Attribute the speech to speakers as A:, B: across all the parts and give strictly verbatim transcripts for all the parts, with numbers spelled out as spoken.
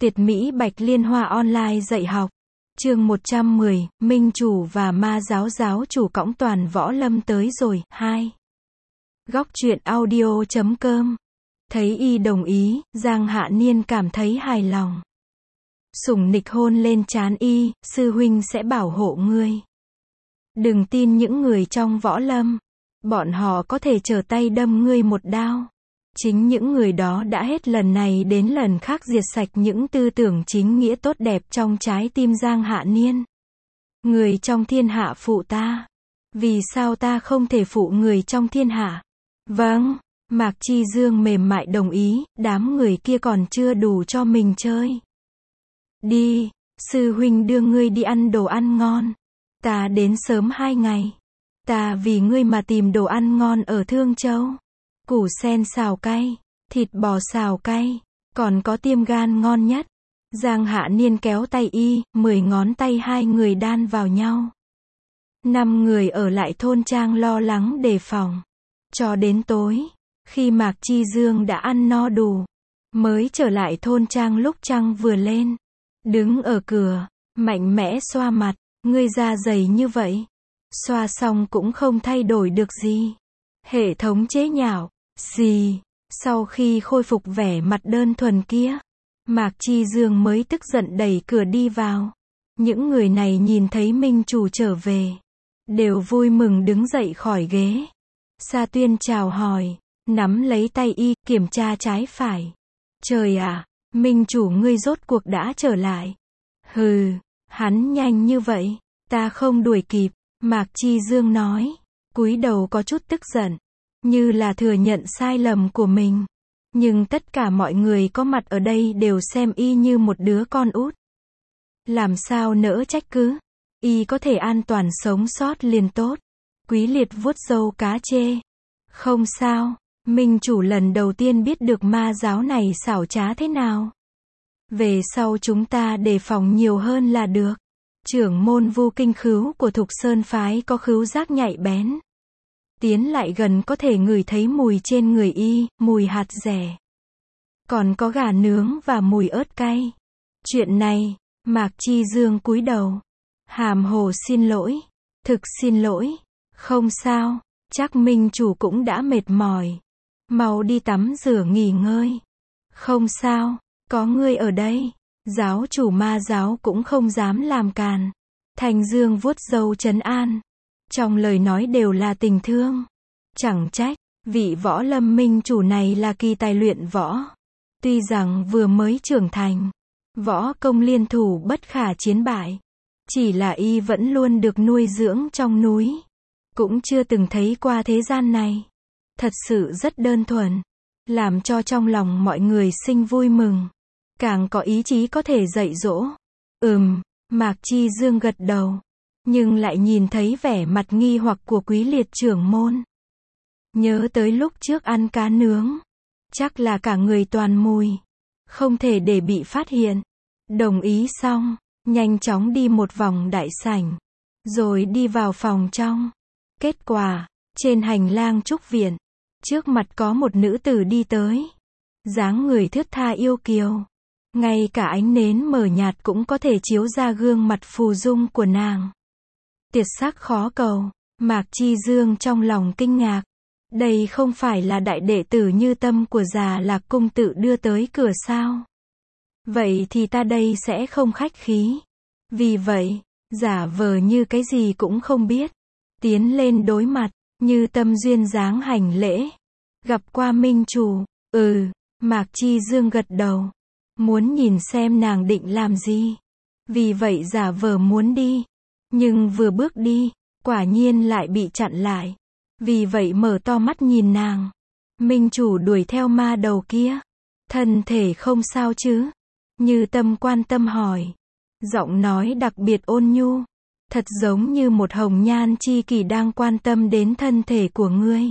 A: Tuyệt mỹ Bạch Liên Hoa online dạy học. Chương một trăm mười, Minh Chủ và Ma Giáo giáo chủ cõng toàn võ lâm tới rồi. hai. Góc truyện audio chấm com. Thấy y đồng ý, Giang Hạ Niên cảm thấy hài lòng. Sủng nịch hôn lên trán y, sư huynh sẽ bảo hộ ngươi. Đừng tin những người trong võ lâm. Bọn họ có thể trở tay đâm ngươi một đao. Chính những người đó đã hết lần này đến lần khác diệt sạch những tư tưởng chính nghĩa tốt đẹp trong trái tim Giang Hạ Niên. Người trong thiên hạ phụ ta. Vì sao ta không thể phụ người trong thiên hạ? Vâng, Mạc Chi Dương mềm mại đồng ý, đám người kia còn chưa đủ cho mình chơi. Đi, sư huynh đưa ngươi đi ăn đồ ăn ngon. Ta đến sớm hai ngày. Ta vì ngươi mà tìm đồ ăn ngon ở Thương Châu. Củ sen xào cay, thịt bò xào cay, còn có tiêm gan ngon nhất. Giang Hạ Niên kéo tay y, mười ngón tay hai người đan vào nhau. Năm người ở lại thôn trang lo lắng đề phòng. Cho đến tối, khi Mạc Chi Dương đã ăn no đủ, mới trở lại thôn trang lúc trăng vừa lên. Đứng ở cửa, mạnh mẽ xoa mặt, ngươi da dày như vậy. Xoa xong cũng không thay đổi được gì. Hệ thống chế nhạo. Gì? Sau khi khôi phục vẻ mặt đơn thuần kia, Mạc Chi Dương mới tức giận đẩy cửa đi vào. Những người này nhìn thấy Minh Chủ trở về, đều vui mừng đứng dậy khỏi ghế. Sa Tuyên chào hỏi, nắm lấy tay y, kiểm tra trái phải. Trời ạ, Minh Chủ ngươi rốt cuộc đã trở lại. Hừ, hắn nhanh như vậy, ta không đuổi kịp, Mạc Chi Dương nói, cúi đầu có chút tức giận. Như là thừa nhận sai lầm của mình. Nhưng tất cả mọi người có mặt ở đây đều xem y như một đứa con út. Làm sao nỡ trách cứ. Y có thể an toàn sống sót liền tốt. Quý Liệt vuốt râu cá chê. Không sao, Minh Chủ lần đầu tiên biết được ma giáo này xảo trá thế nào. Về sau chúng ta đề phòng nhiều hơn là được. Trưởng môn Vu Kinh Khứu của Thục Sơn phái có khứu giác nhạy bén. Tiến lại gần có thể ngửi thấy mùi trên người y, mùi hạt dẻ. Còn có gà nướng và mùi ớt cay. Chuyện này, Mạc Chi Dương cúi đầu. Hàm hồ xin lỗi. Thực xin lỗi. Không sao, chắc Minh Chủ cũng đã mệt mỏi. Mau đi tắm rửa nghỉ ngơi. Không sao, có ngươi ở đây. Giáo chủ ma giáo cũng không dám làm càn. Thành Dương vuốt râu trấn an. Trong lời nói đều là tình thương. Chẳng trách, vị võ lâm Minh Chủ này là kỳ tài luyện võ. Tuy rằng vừa mới trưởng thành, võ công liên thủ bất khả chiến bại. Chỉ là y vẫn luôn được nuôi dưỡng trong núi. Cũng chưa từng thấy qua thế gian này. Thật sự rất đơn thuần. Làm cho trong lòng mọi người sinh vui mừng. Càng có ý chí có thể dạy dỗ. Ừm, Mạc Chi Dương gật đầu. Nhưng lại nhìn thấy vẻ mặt nghi hoặc của Quý Liệt trưởng môn. Nhớ tới lúc trước ăn cá nướng. Chắc là cả người toàn mùi. Không thể để bị phát hiện. Đồng ý xong, nhanh chóng đi một vòng đại sảnh. Rồi đi vào phòng trong. Kết quả, trên hành lang trúc viện. Trước mặt có một nữ tử đi tới. Dáng người thướt tha yêu kiều. Ngay cả ánh nến mờ nhạt cũng có thể chiếu ra gương mặt phù dung của nàng. Tuyệt sắc khó cầu, Mạc Chi Dương trong lòng kinh ngạc. Đây không phải là đại đệ tử Như Tâm của Già Lạc Cung tự đưa tới cửa sao? Vậy thì ta đây sẽ không khách khí. Vì vậy, giả vờ như cái gì cũng không biết. Tiến lên đối mặt, Như Tâm duyên dáng hành lễ. Gặp qua Minh Chủ, ừ, Mạc Chi Dương gật đầu. Muốn nhìn xem nàng định làm gì. Vì vậy giả vờ muốn đi. Nhưng vừa bước đi, quả nhiên lại bị chặn lại. Vì vậy mở to mắt nhìn nàng. Minh Chủ đuổi theo ma đầu kia. Thân thể không sao chứ? Như Tâm quan tâm hỏi. Giọng nói đặc biệt ôn nhu. Thật giống như một hồng nhan chi kỷ đang quan tâm đến thân thể của ngươi.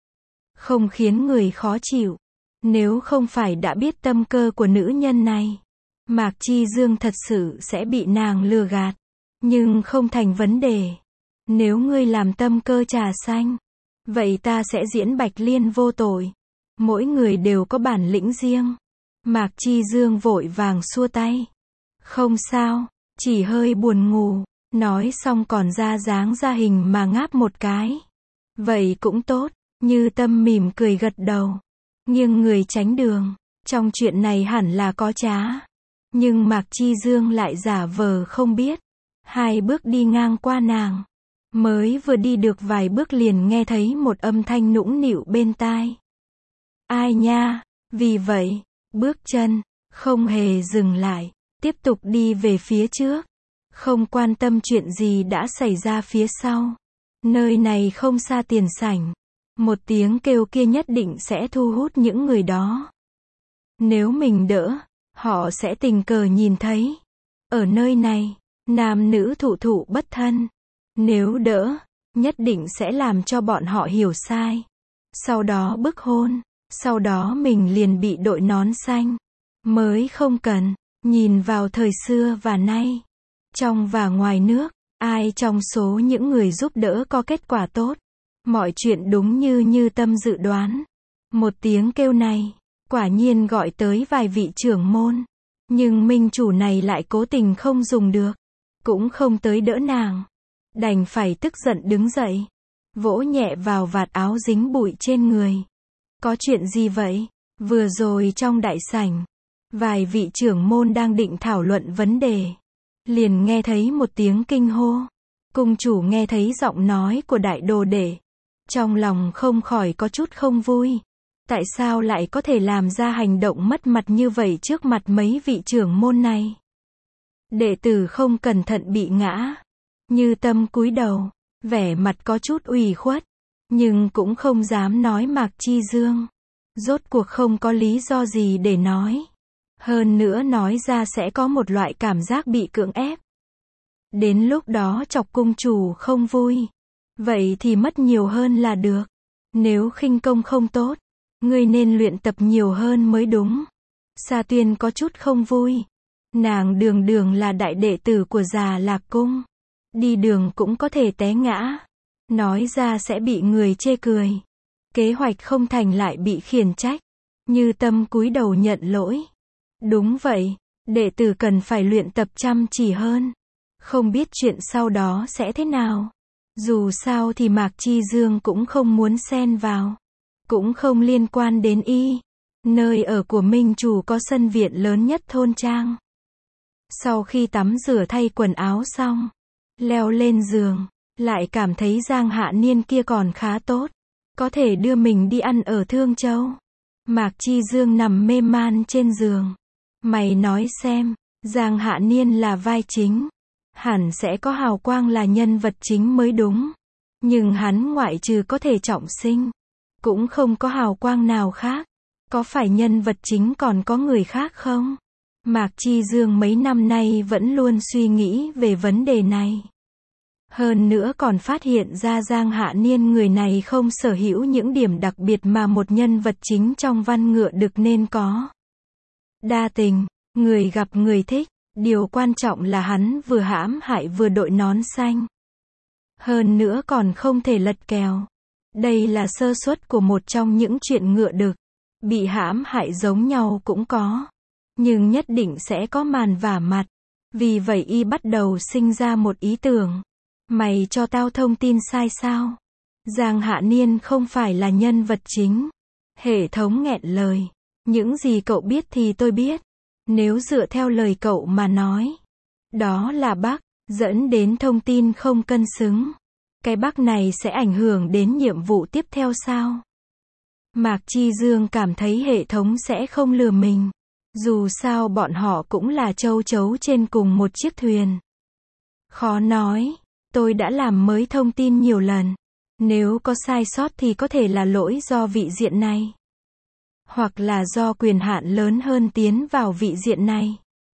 A: Không khiến người khó chịu. Nếu không phải đã biết tâm cơ của nữ nhân này, Mạc Chi Dương thật sự sẽ bị nàng lừa gạt. Nhưng không thành vấn đề. Nếu ngươi làm tâm cơ trà xanh, vậy ta sẽ diễn Bạch Liên vô tội. Mỗi người đều có bản lĩnh riêng. Mạc Chi Dương vội vàng xua tay. Không sao, chỉ hơi buồn ngủ. Nói xong còn ra dáng ra hình mà ngáp một cái. Vậy cũng tốt. Như Tâm mỉm cười gật đầu. Nghiêng người tránh đường. Trong chuyện này hẳn là có trá. Nhưng Mạc Chi Dương lại giả vờ không biết. Hai bước đi ngang qua nàng. Mới vừa đi được vài bước liền nghe thấy một âm thanh nũng nịu bên tai. Ai nha? Vì vậy, bước chân, không hề dừng lại. Tiếp tục đi về phía trước. Không quan tâm chuyện gì đã xảy ra phía sau. Nơi này không xa tiền sảnh. Một tiếng kêu kia nhất định sẽ thu hút những người đó. Nếu mình đỡ, họ sẽ tình cờ nhìn thấy. Ở nơi này, nam nữ thụ thụ bất thân. Nếu đỡ, nhất định sẽ làm cho bọn họ hiểu sai. Sau đó bức hôn. Sau đó mình liền bị đội nón xanh. Mới không cần. Nhìn vào thời xưa và nay. Trong và ngoài nước, ai trong số những người giúp đỡ có kết quả tốt. Mọi chuyện đúng như Như Tâm dự đoán. Một tiếng kêu này, quả nhiên gọi tới vài vị trưởng môn. Nhưng minh chủ này lại cố tình không dùng được. Cũng không tới đỡ nàng. Đành phải tức giận đứng dậy. Vỗ nhẹ vào vạt áo dính bụi trên người. Có chuyện gì vậy? Vừa rồi trong đại sảnh, vài vị trưởng môn đang định thảo luận vấn đề. Liền nghe thấy một tiếng kinh hô. Cung chủ nghe thấy giọng nói của đại đồ đệ. Trong lòng không khỏi có chút không vui. Tại sao lại có thể làm ra hành động mất mặt như vậy trước mặt mấy vị trưởng môn này? Đệ tử không cẩn thận bị ngã. Như Tâm cúi đầu, vẻ mặt có chút ủy khuất. Nhưng cũng không dám nói Mạc Chi Dương. Rốt cuộc không có lý do gì để nói. Hơn nữa nói ra sẽ có một loại cảm giác bị cưỡng ép. Đến lúc đó chọc cung chủ không vui. Vậy thì mất nhiều hơn là được. Nếu khinh công không tốt, ngươi nên luyện tập nhiều hơn mới đúng. Sa Tuyên có chút không vui. Nàng đường đường là đại đệ tử của Già Lạc Cung. Đi đường cũng có thể té ngã. Nói ra sẽ bị người chê cười. Kế hoạch không thành lại bị khiển trách. Như Tâm cúi đầu nhận lỗi. Đúng vậy, đệ tử cần phải luyện tập chăm chỉ hơn. Không biết chuyện sau đó sẽ thế nào. Dù sao thì Mạc Chi Dương cũng không muốn xen vào. Cũng không liên quan đến y. Nơi ở của minh chủ có sân viện lớn nhất thôn trang. Sau khi tắm rửa thay quần áo xong, leo lên giường, lại cảm thấy Giang Hạ Niên kia còn khá tốt. Có thể đưa mình đi ăn ở Thương Châu. Mạc Chi Dương nằm mê man trên giường. Mày nói xem, Giang Hạ Niên là vai chính. Hẳn sẽ có hào quang là nhân vật chính mới đúng. Nhưng hắn ngoại trừ có thể trọng sinh. Cũng không có hào quang nào khác. Có phải nhân vật chính còn có người khác không? Mạc Chi Dương mấy năm nay vẫn luôn suy nghĩ về vấn đề này. Hơn nữa còn phát hiện ra Giang Hạ Niên người này không sở hữu những điểm đặc biệt mà một nhân vật chính trong văn ngựa được nên có. Đa tình, người gặp người thích, điều quan trọng là hắn vừa hãm hại vừa đội nón xanh. Hơn nữa còn không thể lật kèo. Đây là sơ suất của một trong những chuyện ngựa đực. Bị hãm hại giống nhau cũng có. Nhưng nhất định sẽ có màn vả mặt. Vì vậy y bắt đầu sinh ra một ý tưởng. Mày cho tao thông tin sai sao? Giang Hạ Niên không phải là nhân vật chính. Hệ thống nghẹn lời. Những gì cậu biết thì tôi biết. Nếu dựa theo lời cậu mà nói. Đó là bug, dẫn đến thông tin không cân xứng. Cái bug này sẽ ảnh hưởng đến nhiệm vụ tiếp theo sao? Mạc Chi Dương cảm thấy hệ thống sẽ không lừa mình. Dù sao bọn họ cũng là châu chấu trên cùng một chiếc thuyền. Khó nói. Tôi đã làm mới thông tin nhiều lần. Nếu có sai sót thì có thể là lỗi do vị diện này. Hoặc là do quyền hạn lớn hơn tiến vào vị diện này.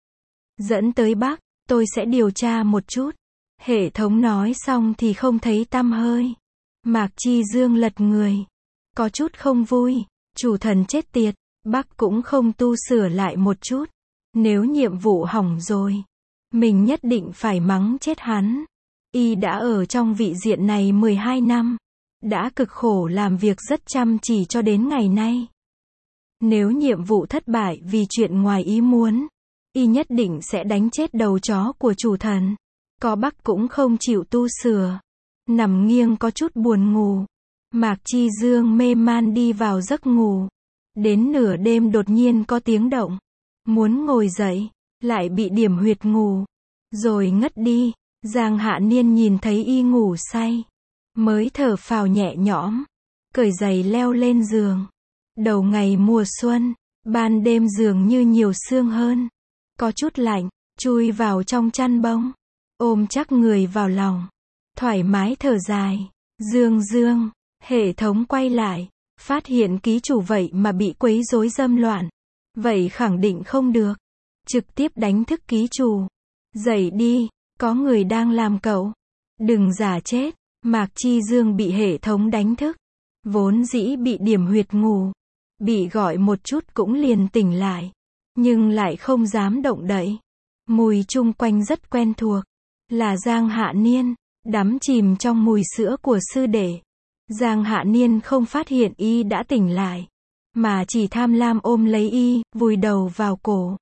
A: Dẫn tới bug, tôi sẽ điều tra một chút. Hệ thống nói xong thì không thấy tăm hơi. Mạc Chi Dương lật người. Có chút không vui. Chủ thần chết tiệt. Bug cũng không tu sửa lại một chút. Nếu nhiệm vụ hỏng rồi, mình nhất định phải mắng chết hắn. Y đã ở trong vị diện này mười hai năm. Đã cực khổ làm việc rất chăm chỉ cho đến ngày nay. Nếu nhiệm vụ thất bại vì chuyện ngoài ý muốn, y nhất định sẽ đánh chết đầu chó của chủ thần. Có Bắc cũng không chịu tu sửa. Nằm nghiêng có chút buồn ngủ. Mạc Chi Dương mê man đi vào giấc ngủ. Đến nửa đêm đột nhiên có tiếng động. Muốn ngồi dậy, lại bị điểm huyệt ngủ. Rồi ngất đi. Giang Hạ Niên nhìn thấy y ngủ say. Mới thở phào nhẹ nhõm. Cởi giày leo lên giường. Đầu ngày mùa xuân, ban đêm dường như nhiều sương hơn. Có chút lạnh, chui vào trong chăn bông. Ôm chắc người vào lòng. Thoải mái thở dài. Dương Dương, hệ thống quay lại. Phát hiện ký chủ vậy mà bị quấy rối dâm loạn. Vậy khẳng định không được. Trực tiếp đánh thức ký chủ. Dậy đi, có người đang làm cậu. Đừng giả chết. Mạc Chi Dương bị hệ thống đánh thức. Vốn dĩ bị điểm huyệt ngủ. Bị gọi một chút cũng liền tỉnh lại. Nhưng lại không dám động đậy. Mùi chung quanh rất quen thuộc. Là Giang Hạ Niên. Đắm chìm trong mùi sữa của sư đệ. Giang Hạ Niên không phát hiện y đã tỉnh lại. Mà chỉ tham lam ôm lấy y, vùi đầu vào cổ.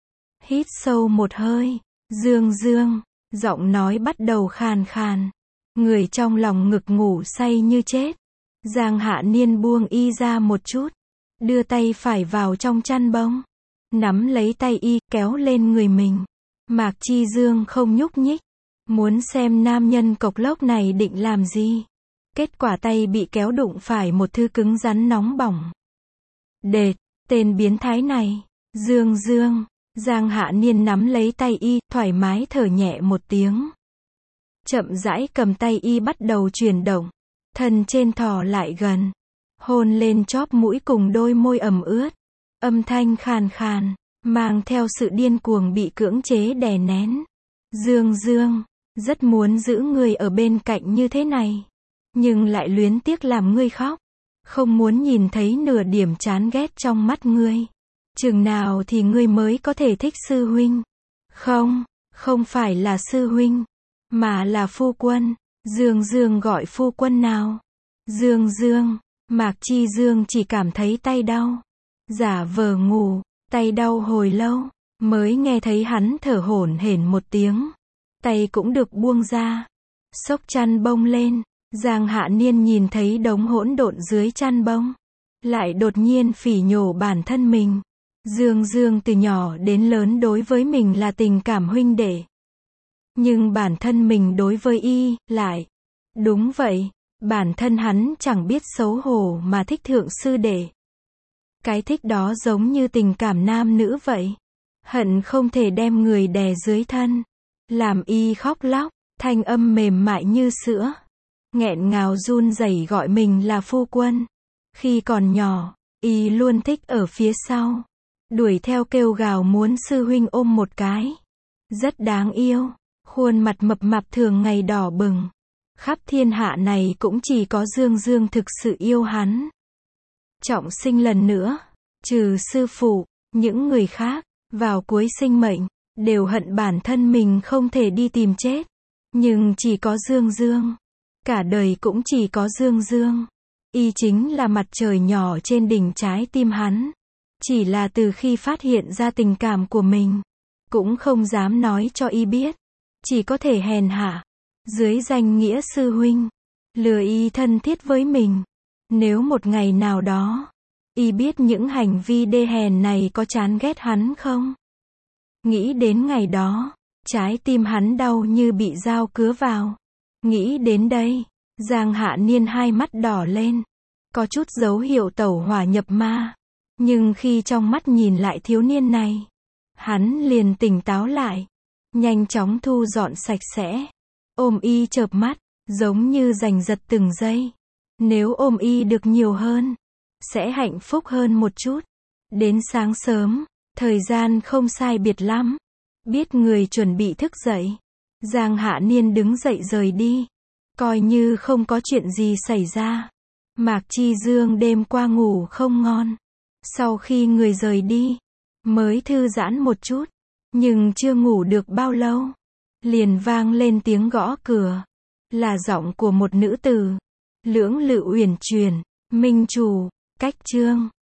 A: Hít sâu một hơi. Dương Dương. Giọng nói bắt đầu khàn khàn. Người trong lòng ngực ngủ say như chết. Giang Hạ Niên buông y ra một chút. Đưa tay phải vào trong chăn bông. Nắm lấy tay y, kéo lên người mình. Mạc Chi Dương không nhúc nhích. Muốn xem nam nhân cộc lốc này định làm gì. Kết quả tay bị kéo đụng phải một thứ cứng rắn nóng bỏng. Đệt, tên biến thái này. Dương Dương. Giang Hạ Niên nắm lấy tay y, thoải mái thở nhẹ một tiếng. Chậm rãi cầm tay y bắt đầu chuyển động. Thân trên thò lại gần. Hôn lên chóp mũi cùng đôi môi ẩm ướt. Âm thanh khàn khàn, mang theo sự điên cuồng bị cưỡng chế đè nén. Dương Dương, rất muốn giữ người ở bên cạnh như thế này. Nhưng lại luyến tiếc làm ngươi khóc. Không muốn nhìn thấy nửa điểm chán ghét trong mắt ngươi. Chừng nào thì ngươi mới có thể thích sư huynh? Không, không phải là sư huynh, mà là phu quân. Dương Dương gọi phu quân nào? Dương Dương. Mạc Chi Dương chỉ cảm thấy tay đau. Giả vờ ngủ, tay đau hồi lâu, mới nghe thấy hắn thở hổn hển một tiếng. Tay cũng được buông ra. Xốc chăn bông lên. Giang Hạ Niên nhìn thấy đống hỗn độn dưới chăn bông. Lại đột nhiên phỉ nhổ bản thân mình. Dương Dương từ nhỏ đến lớn đối với mình là tình cảm huynh đệ. Nhưng bản thân mình đối với y, lại. Đúng vậy, bản thân hắn chẳng biết xấu hổ mà thích thượng sư đệ. Cái thích đó giống như tình cảm nam nữ vậy. Hận không thể đem người đè dưới thân. Làm y khóc lóc, thanh âm mềm mại như sữa. Nghẹn ngào run rẩy gọi mình là phu quân. Khi còn nhỏ, y luôn thích ở phía sau. Đuổi theo kêu gào muốn sư huynh ôm một cái. Rất đáng yêu. Khuôn mặt mập mạp thường ngày đỏ bừng. Khắp thiên hạ này cũng chỉ có Dương Dương thực sự yêu hắn. Trọng sinh lần nữa. Trừ sư phụ, những người khác, vào cuối sinh mệnh, đều hận bản thân mình không thể đi tìm chết. Nhưng chỉ có Dương Dương. Cả đời cũng chỉ có Dương Dương. Y chính là mặt trời nhỏ trên đỉnh trái tim hắn. Chỉ là từ khi phát hiện ra tình cảm của mình, cũng không dám nói cho y biết. Chỉ có thể hèn hạ, dưới danh nghĩa sư huynh, lừa y thân thiết với mình. Nếu một ngày nào đó, y biết những hành vi đê hèn này có chán ghét hắn không? Nghĩ đến ngày đó, trái tim hắn đau như bị dao cứa vào. Nghĩ đến đây, Giang Hạ Niên hai mắt đỏ lên. Có chút dấu hiệu tẩu hỏa nhập ma. Nhưng khi trong mắt nhìn lại thiếu niên này, hắn liền tỉnh táo lại. Nhanh chóng thu dọn sạch sẽ. Ôm y chợp mắt, giống như giành giật từng giây. Nếu ôm y được nhiều hơn, sẽ hạnh phúc hơn một chút. Đến sáng sớm, thời gian không sai biệt lắm. Biết người chuẩn bị thức dậy, Giang Hạ Niên đứng dậy rời đi. Coi như không có chuyện gì xảy ra. Mạc Chi Dương đêm qua ngủ không ngon. Sau khi người rời đi, mới thư giãn một chút. Nhưng chưa ngủ được bao lâu, liền vang lên tiếng gõ cửa. Là giọng của một nữ tử. Lưỡng lự uyển chuyển. Minh chủ, cách chương.